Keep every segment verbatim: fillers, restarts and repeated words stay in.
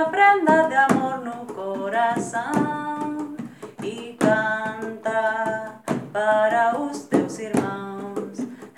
esta prenda de amor no coração e canta para os teus irmãos.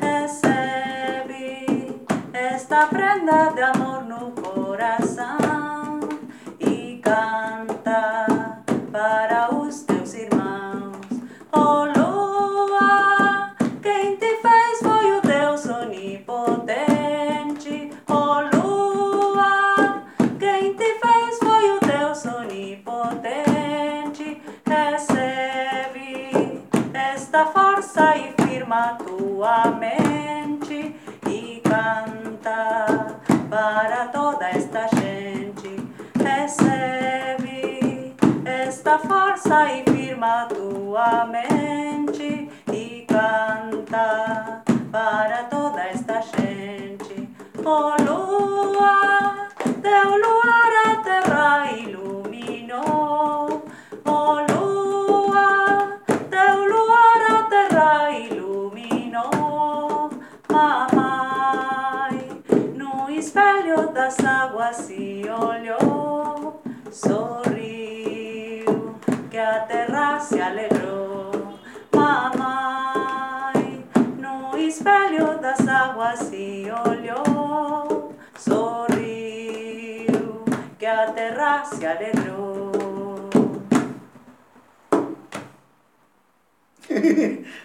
Recebe esta prenda de amor no coração e canta para os teus irmãos. Oh lua, quem te fez foi o Deus onipotente. Oh lua, quem te fez foi o Deus onipotente. Recebe esta força e firma tua mente e canta para toda esta gente. Recebe esta força e firma tua mente e canta para toda esta gente. Oh lua, teu luar a terra iluminou. Oh lua, teu luar a terra iluminou. Mamãe, no espelho das águas se olhou, sorriu, que a terra se alegrou. Mamãe, no espelho das águas se olhou, sorriu, que a terra se alegrou.